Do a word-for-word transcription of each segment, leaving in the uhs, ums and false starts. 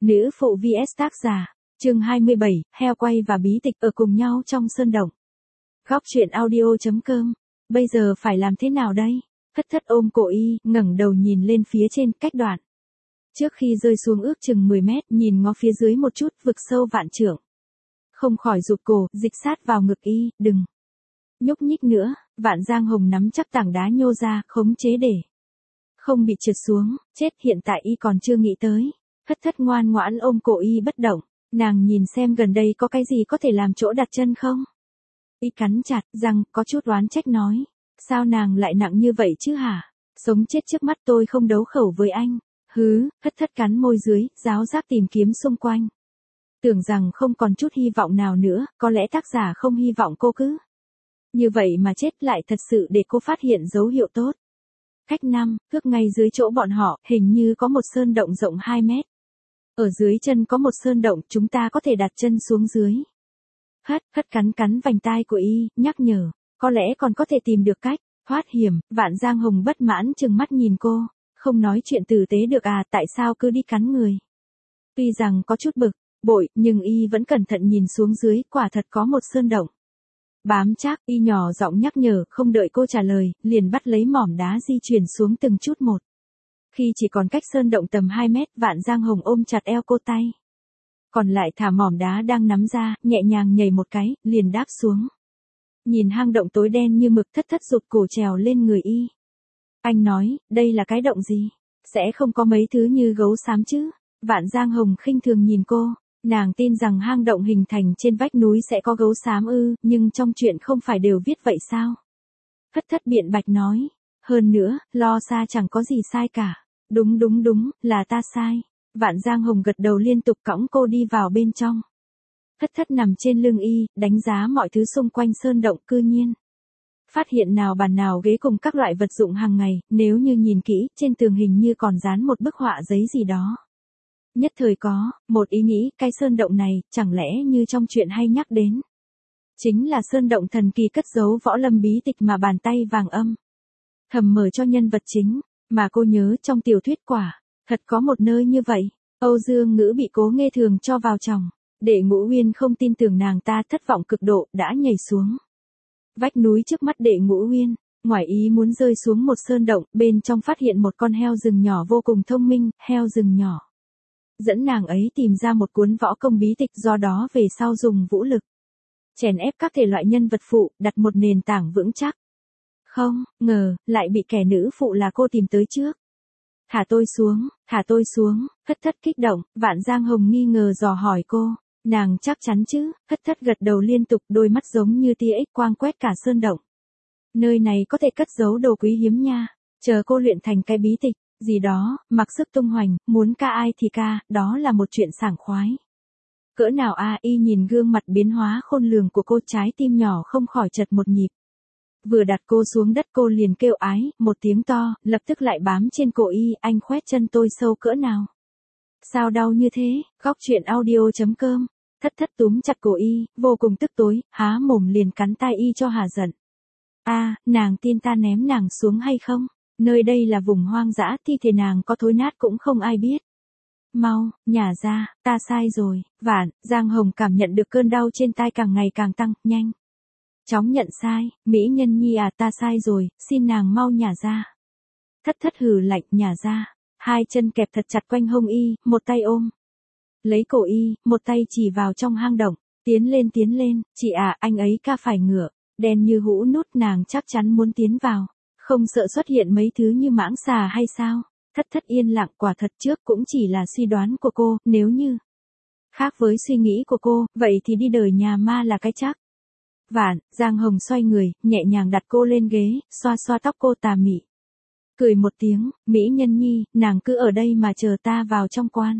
Nữ phụ vs tác giả, chương hai mươi bảy, heo quay và bí tịch ở cùng nhau trong sơn động. Góc truyện audio.com, bây giờ phải làm thế nào đây? Thất thất ôm cổ y, ngẩng đầu nhìn lên phía trên, cách đoạn. Trước khi rơi xuống ước chừng mười mét, nhìn ngó phía dưới một chút, vực sâu vạn trượng. Không khỏi rụt cổ, dịch sát vào ngực y, đừng nhúc nhích nữa. Vạn Giang Hồng nắm chắc tảng đá nhô ra, khống chế để không bị trượt xuống, chết, hiện tại y còn chưa nghĩ tới. Thất thất ngoan ngoãn ôm cổ y bất động, nàng nhìn xem gần đây có cái gì có thể làm chỗ đặt chân không. Y cắn chặt răng, có chút oán trách nói, sao nàng lại nặng như vậy chứ hả? Sống chết trước mắt tôi không đấu khẩu với anh. Hứ, thất thất cắn môi dưới, giáo giác tìm kiếm xung quanh. Tưởng rằng không còn chút hy vọng nào nữa, có lẽ tác giả không hy vọng cô cứ như vậy mà chết, lại thật sự để cô phát hiện dấu hiệu tốt. Cách năm, thước ngay dưới chỗ bọn họ, hình như có một sơn động rộng hai mét. Ở dưới chân có một sơn động, chúng ta có thể đặt chân xuống dưới. Hất, hất cắn cắn vành tai của y, nhắc nhở, có lẽ còn có thể tìm được cách thoát hiểm. Vạn Giang Hồng bất mãn trừng mắt nhìn cô, không nói chuyện tử tế được à, tại sao cứ đi cắn người. Tuy rằng có chút bực bội, nhưng y vẫn cẩn thận nhìn xuống dưới, quả thật có một sơn động. Bám chắc, y nhỏ giọng nhắc nhở, không đợi cô trả lời, liền bắt lấy mỏm đá di chuyển xuống từng chút một. Khi chỉ còn cách sơn động tầm hai mét, Vạn Giang Hồng ôm chặt eo cô, tay còn lại thả mỏm đá đang nắm ra, nhẹ nhàng nhảy một cái, liền đáp xuống. Nhìn hang động tối đen như mực, thất thất rụt cổ trèo lên người y. Anh nói, đây là cái động gì? Sẽ không có mấy thứ như gấu xám chứ? Vạn Giang Hồng khinh thường nhìn cô. Nàng tin rằng hang động hình thành trên vách núi sẽ có gấu xám ư, nhưng trong truyện không phải đều viết vậy sao? Thất thất biện bạch nói. Hơn nữa, lo xa chẳng có gì sai cả. Đúng đúng đúng, là ta sai. Vạn Giang Hồng gật đầu liên tục, cõng cô đi vào bên trong. Thất thất nằm trên lưng y, đánh giá mọi thứ xung quanh sơn động, cư nhiên phát hiện nào bàn nào ghế cùng các loại vật dụng hàng ngày, nếu như nhìn kỹ, trên tường hình như còn dán một bức họa giấy gì đó. Nhất thời có một ý nghĩ, cái sơn động này, chẳng lẽ như trong truyện hay nhắc đến, chính là sơn động thần kỳ cất giấu võ lâm bí tịch mà bàn tay vàng âm thầm mở cho nhân vật chính, mà cô nhớ trong tiểu thuyết quả thật có một nơi như vậy. Âu Dương Ngữ bị Cố Nghê Thường cho vào chồng. Đệ Ngũ Uyên không tin tưởng nàng ta, thất vọng cực độ, đã nhảy xuống vách núi trước mắt Đệ Ngũ Uyên. Ngoài ý muốn rơi xuống một sơn động, bên trong phát hiện một con heo rừng nhỏ vô cùng thông minh. Heo rừng nhỏ dẫn nàng ấy tìm ra một cuốn võ công bí tịch, do đó về sau dùng vũ lực chèn ép các thể loại nhân vật phụ, đặt một nền tảng vững chắc. Không ngờ, lại bị kẻ nữ phụ là cô tìm tới trước. Thả tôi xuống, thả tôi xuống. Thất thất kích động. Vạn Giang Hồng nghi ngờ dò hỏi cô, nàng chắc chắn chứ? Thất thất gật đầu liên tục, đôi mắt giống như tia ích quang quét cả sơn động. Nơi này có thể cất giấu đồ quý hiếm nha. Chờ cô luyện thành cái bí tịch gì đó, mặc sức tung hoành, muốn ca ai thì ca, đó là một chuyện sảng khoái. Cỡ nào a? Y nhìn gương mặt biến hóa khôn lường của cô, trái tim nhỏ không khỏi chật một nhịp. Vừa đặt cô xuống đất cô liền kêu ái, một tiếng to, lập tức lại bám trên cổ y. Anh khoét chân tôi sâu cỡ nào? Sao đau như thế? Góc truyện audio.com. Thất thất túm chặt cổ y, vô cùng tức tối, há mồm liền cắn tai y cho hà giận. A, nàng tin ta ném nàng xuống hay không? Nơi đây là vùng hoang dã, thi thể nàng có thối nát cũng không ai biết. Mau, nhả ra, ta sai rồi. Vạn Giang Hồng cảm nhận được cơn đau trên tai càng ngày càng tăng, nhanh chóng nhận sai. Mỹ nhân nhi à, ta sai rồi, xin nàng mau nhả ra. Thất thất hừ lạnh, nhả ra. Hai chân kẹp thật chặt quanh hông y, một tay ôm lấy cổ y, một tay chỉ vào trong hang động. Tiến lên tiến lên, chị à, anh ấy ca phải ngựa đen như hũ nút, nàng chắc chắn muốn tiến vào. Không sợ xuất hiện mấy thứ như mãng xà hay sao? Thất thất yên lặng, quả thật trước cũng chỉ là suy đoán của cô, nếu như khác với suy nghĩ của cô, vậy thì đi đời nhà ma là cái chắc. Vạn Giang Hồng xoay người, nhẹ nhàng đặt cô lên ghế, xoa xoa tóc cô, tà mị cười một tiếng, Mỹ nhân nhi, nàng cứ ở đây mà chờ ta vào trong quan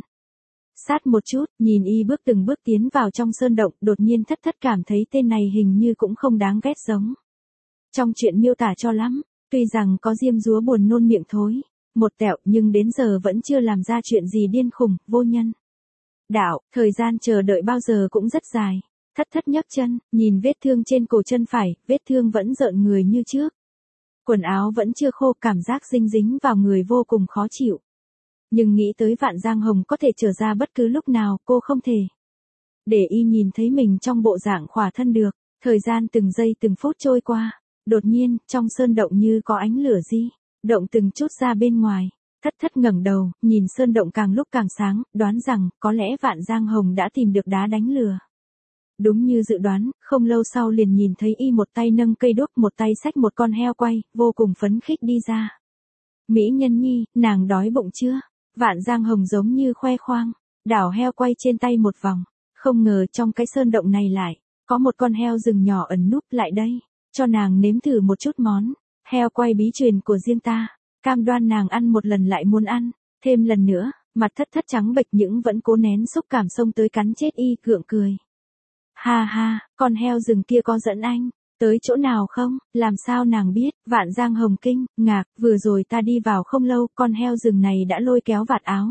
sát một chút. Nhìn y bước từng bước tiến vào trong sơn động, đột nhiên thất thất cảm thấy tên này hình như cũng không đáng ghét giống trong chuyện miêu tả cho lắm. Tuy rằng có diêm dúa buồn nôn miệng thối một tẹo, nhưng đến giờ vẫn chưa làm ra chuyện gì điên khùng, vô nhân đạo. Thời gian chờ đợi bao giờ cũng rất dài. Thất thất nhấc chân, nhìn vết thương trên cổ chân phải, vết thương vẫn rợn người như trước. Quần áo vẫn chưa khô, cảm giác dinh dính vào người vô cùng khó chịu. Nhưng nghĩ tới Vạn Giang Hồng có thể trở ra bất cứ lúc nào, cô không thể để y nhìn thấy mình trong bộ dạng khỏa thân được. Thời gian từng giây từng phút trôi qua. Đột nhiên, trong sơn động như có ánh lửa di động từng chút ra bên ngoài. Thất thất ngẩng đầu, nhìn sơn động càng lúc càng sáng, đoán rằng, có lẽ Vạn Giang Hồng đã tìm được đá đánh lửa. Đúng như dự đoán, không lâu sau liền nhìn thấy y một tay nâng cây đuốc, một tay xách một con heo quay, vô cùng phấn khích đi ra. Mỹ nhân nhi, nàng đói bụng chưa? Vạn Giang Hồng giống như khoe khoang, đảo heo quay trên tay một vòng. Không ngờ trong cái sơn động này lại, có một con heo rừng nhỏ ẩn núp lại đây, cho nàng nếm thử một chút món heo quay bí truyền của riêng ta. Cam đoan nàng ăn một lần lại muốn ăn thêm lần nữa. Mặt thất thất trắng bệch nhưng vẫn cố nén xúc cảm xông tới cắn chết y, gượng cười. Ha ha, con heo rừng kia có dẫn anh tới chỗ nào không? Làm sao nàng biết? Vạn Giang Hồng kinh ngạc, vừa rồi ta đi vào không lâu, con heo rừng này đã lôi kéo vạt áo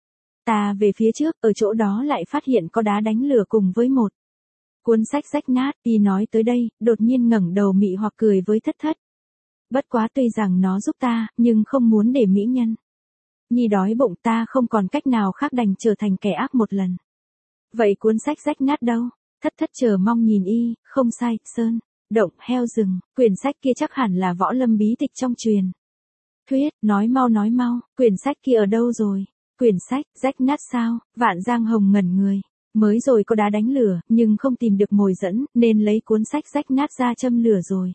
ta về phía trước, ở chỗ đó lại phát hiện có đá đánh lửa cùng với một cuốn sách rách nát. Y nói tới đây, đột nhiên ngẩng đầu mị hoặc cười với thất thất. Bất quá tuy rằng nó giúp ta, nhưng không muốn để mỹ nhân nhi đói bụng, ta không còn cách nào khác đành trở thành kẻ ác một lần. Vậy cuốn sách rách nát đâu? Thất thất chờ mong nhìn y. Không sai, sơn động heo rừng, quyển sách kia chắc hẳn là võ lâm bí tịch trong truyền thuyết. Nói mau nói mau, quyển sách kia ở đâu rồi? Quyển sách rách nát sao? Vạn Giang Hồng ngẩn người. Mới rồi có đá đánh lửa, nhưng không tìm được mồi dẫn, nên lấy cuốn sách rách nát ra châm lửa rồi.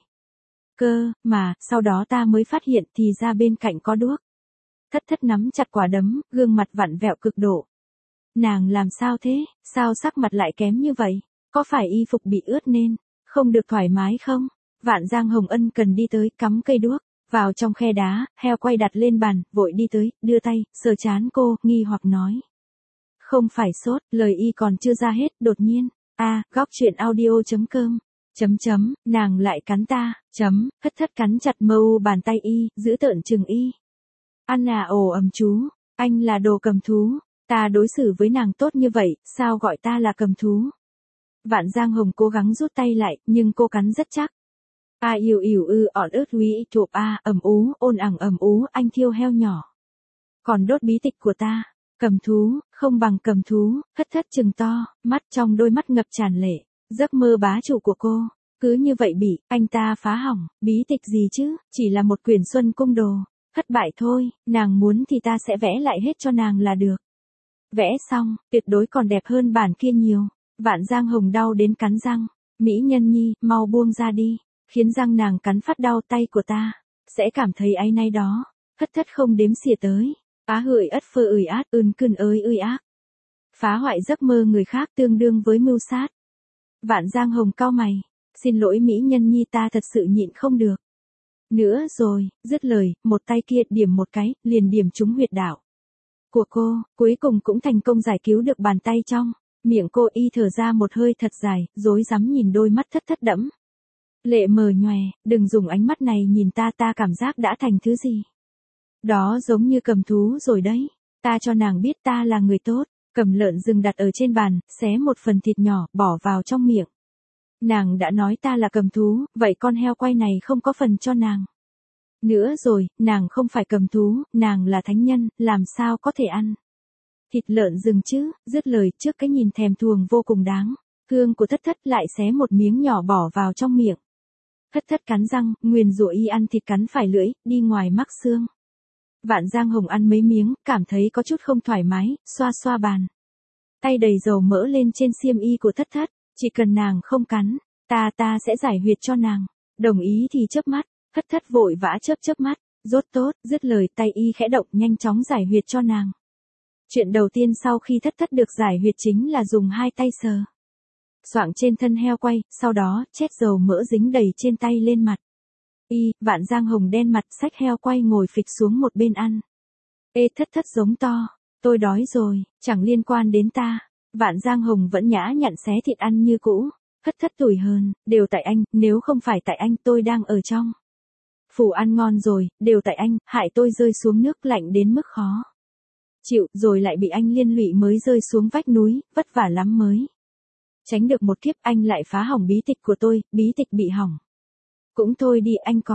Cơ, mà, sau đó ta mới phát hiện thì ra bên cạnh có đuốc. Thất thất nắm chặt quả đấm, gương mặt vặn vẹo cực độ. Nàng làm sao thế? Sao sắc mặt lại kém như vậy? Có phải y phục bị ướt nên không được thoải mái không? Vạn Giang Hồng ân cần đi tới, cắm cây đuốc vào trong khe đá, heo quay đặt lên bàn, vội đi tới, đưa tay sờ trán cô, nghi hoặc nói. Không phải sốt, lời y còn chưa ra hết, đột nhiên, a, góc truyện audio.com, chấm chấm, nàng lại cắn ta, chấm, thất thất cắn chặt mâu bàn tay y, giữ tợn chừng y. Ăn à ồ ầm chú, anh là đồ cầm thú, ta đối xử với nàng tốt như vậy, sao gọi ta là cầm thú? Vạn Giang Hồng cố gắng rút tay lại, nhưng cô cắn rất chắc. A yêu yêu ư ọt ớt quý chộp a, ầm ú, ôn ẳng ầm ú, anh thiêu heo nhỏ. Còn đốt bí tịch của ta, cầm thú, không bằng cầm thú. Thất thất trừng to, mắt trong đôi mắt ngập tràn lệ. Giấc mơ bá chủ của cô, cứ như vậy bị anh ta phá hỏng. Bí tịch gì chứ, chỉ là một quyển Xuân Cung Đồ. Thất bại thôi, nàng muốn thì ta sẽ vẽ lại hết cho nàng là được. Vẽ xong, tuyệt đối còn đẹp hơn bản kia nhiều. Vạn Giang Hồng đau đến cắn răng. Mỹ nhân nhi, mau buông ra đi. Khiến răng nàng cắn phát đau, tay của ta sẽ cảm thấy áy náy đó. Thất thất không đếm xỉa tới. Á hửi ất phơ ửi át, ưn cừn ơi ơi ác. Phá hoại giấc mơ người khác tương đương với mưu sát. Vạn Giang Hồng cau mày. Xin lỗi mỹ nhân nhi, ta thật sự nhịn không được nữa rồi. Dứt lời, một tay kia điểm một cái, liền điểm trúng huyệt đạo của cô, cuối cùng cũng thành công giải cứu được bàn tay trong miệng cô. Y thở ra một hơi thật dài, rối rắm nhìn đôi mắt thất thất đẫm lệ mờ nhòe. Đừng dùng ánh mắt này nhìn ta, ta cảm giác đã thành thứ gì đó giống như cầm thú rồi đấy. Ta cho nàng biết ta là người tốt. Cầm lợn rừng đặt ở trên bàn, xé một phần thịt nhỏ, bỏ vào trong miệng. Nàng đã nói ta là cầm thú, vậy con heo quay này không có phần cho nàng nữa rồi. Nàng không phải cầm thú, nàng là thánh nhân, làm sao có thể ăn thịt lợn rừng chứ? Dứt lời, trước cái nhìn thèm thuồng vô cùng đáng thương của thất thất, lại xé một miếng nhỏ bỏ vào trong miệng. Thất thất cắn răng, nguyền rủa y ăn thịt cắn phải lưỡi, đi ngoài mắc xương. Vạn Giang Hồng ăn mấy miếng, cảm thấy có chút không thoải mái, xoa xoa bàn tay đầy dầu mỡ lên trên xiêm y của thất thất. Chỉ cần nàng không cắn, ta ta sẽ giải huyệt cho nàng. Đồng ý thì chớp mắt. Thất thất vội vã chớp chớp mắt. Rốt tốt, dứt lời, tay y khẽ động, nhanh chóng giải huyệt cho nàng. Chuyện đầu tiên sau khi thất thất được giải huyệt chính là dùng hai tay sờ soạng trên thân heo quay, sau đó chét dầu mỡ dính đầy trên tay lên mặt y. Vạn Giang Hồng đen mặt, xách heo quay ngồi phịch xuống một bên ăn. Ê, thất thất giống to. Tôi đói rồi, chẳng liên quan đến ta. Vạn Giang Hồng vẫn nhã nhặn xé thịt ăn như cũ. Thất thất tủi hờn, đều tại anh, nếu không phải tại anh tôi đang ở trong phủ ăn ngon rồi, đều tại anh, hại tôi rơi xuống nước lạnh đến mức khó chịu, rồi lại bị anh liên lụy mới rơi xuống vách núi, vất vả lắm mới tránh được một kiếp. Anh lại phá hỏng bí tịch của tôi, bí tịch bị hỏng cũng thôi đi, anh còn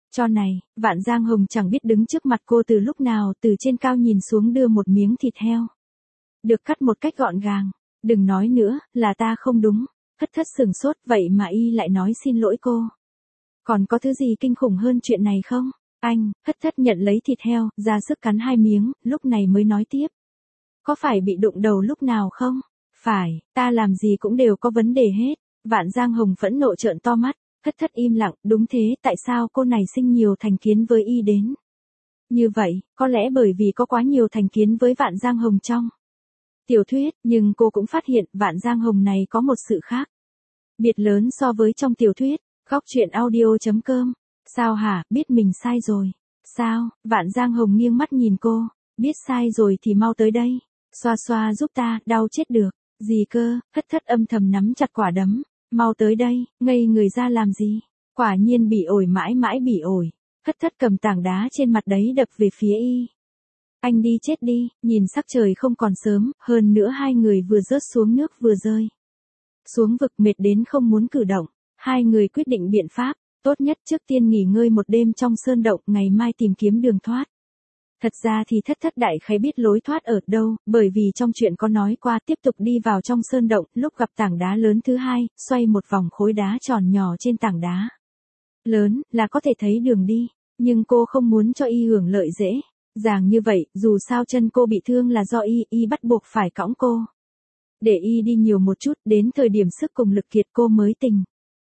Cho này, Vạn Giang Hồng chẳng biết đứng trước mặt cô từ lúc nào, từ trên cao nhìn xuống đưa một miếng thịt heo. Được cắt một cách gọn gàng. Đừng nói nữa, là ta không đúng. Thất thất sừng sốt, vậy mà y lại nói xin lỗi cô. Còn có thứ gì kinh khủng hơn chuyện này không? Anh, thất thất nhận lấy thịt heo, ra sức cắn hai miếng, lúc này mới nói tiếp. Có phải bị đụng đầu lúc nào không? Phải, ta làm gì cũng đều có vấn đề hết. Vạn Giang Hồng phẫn nộ trợn to mắt. Thất thất im lặng, đúng thế, tại sao cô này sinh nhiều thành kiến với y đến? Như vậy, có lẽ bởi vì có quá nhiều thành kiến với Vạn Giang Hồng trong tiểu thuyết, nhưng cô cũng phát hiện Vạn Giang Hồng này có một sự khác biệt lớn so với trong tiểu thuyết. Khóc chuyện audio chấm com. Sao hả, biết mình sai rồi. Sao? Vạn Giang Hồng nghiêng mắt nhìn cô. Biết sai rồi thì mau tới đây. Xoa xoa giúp ta, đau chết được. Gì cơ? Thất thất âm thầm nắm chặt quả đấm. Mau tới đây, ngây người ra làm gì? Quả nhiên bị ổi mãi mãi bị ổi. Thất thất cầm tảng đá trên mặt đấy đập về phía y. Anh đi chết đi, nhìn sắc trời không còn sớm, hơn nữa hai người vừa rớt xuống nước vừa rơi xuống vực mệt đến không muốn cử động. Hai người quyết định biện pháp, tốt nhất trước tiên nghỉ ngơi một đêm trong sơn động, ngày mai tìm kiếm đường thoát. Thật ra thì thất thất đại khái biết lối thoát ở đâu, bởi vì trong chuyện có nói qua tiếp tục đi vào trong sơn động, lúc gặp tảng đá lớn thứ hai, xoay một vòng khối đá tròn nhỏ trên tảng đá lớn, là có thể thấy đường đi. Nhưng cô không muốn cho y hưởng lợi dễ dàng như vậy, dù sao chân cô bị thương là do y, y bắt buộc phải cõng cô. Để y đi nhiều một chút, đến thời điểm sức cùng lực kiệt cô mới tình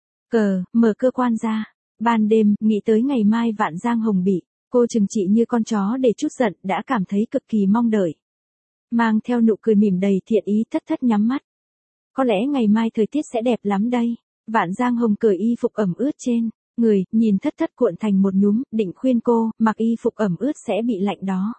cờ, mở cơ quan ra. Ban đêm, nghĩ tới ngày mai Vạn Giang Hồng bị cô trừng trị như con chó để chút giận, đã cảm thấy cực kỳ mong đợi. Mang theo nụ cười mỉm đầy thiện ý, thất thất nhắm mắt. Có lẽ ngày mai thời tiết sẽ đẹp lắm đây. Vạn Giang Hồng cởi y phục ẩm ướt trên người, nhìn thất thất cuộn thành một nhúm, định khuyên cô, mặc y phục ẩm ướt sẽ bị lạnh đó.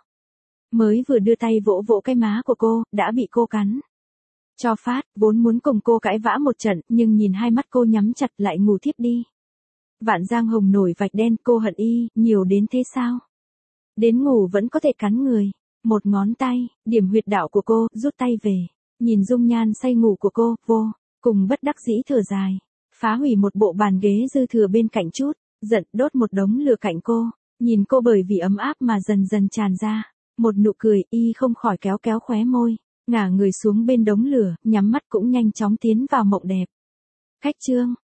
Mới vừa đưa tay vỗ vỗ cái má của cô, đã bị cô cắn cho phát, vốn muốn cùng cô cãi vã một trận, nhưng nhìn hai mắt cô nhắm chặt lại ngủ thiếp đi. Vạn Giang Hồng nổi vạch đen, cô hận y, nhiều đến thế sao? Đến ngủ vẫn có thể cắn người. Một ngón tay, điểm huyệt đạo của cô, rút tay về. Nhìn dung nhan say ngủ của cô, vô cùng bất đắc dĩ thở dài. Phá hủy một bộ bàn ghế dư thừa bên cạnh chút, giận đốt một đống lửa cạnh cô. Nhìn cô bởi vì ấm áp mà dần dần tràn ra. Một nụ cười, y không khỏi kéo kéo khóe môi. Ngả người xuống bên đống lửa, nhắm mắt cũng nhanh chóng tiến vào mộng đẹp. Khách chương.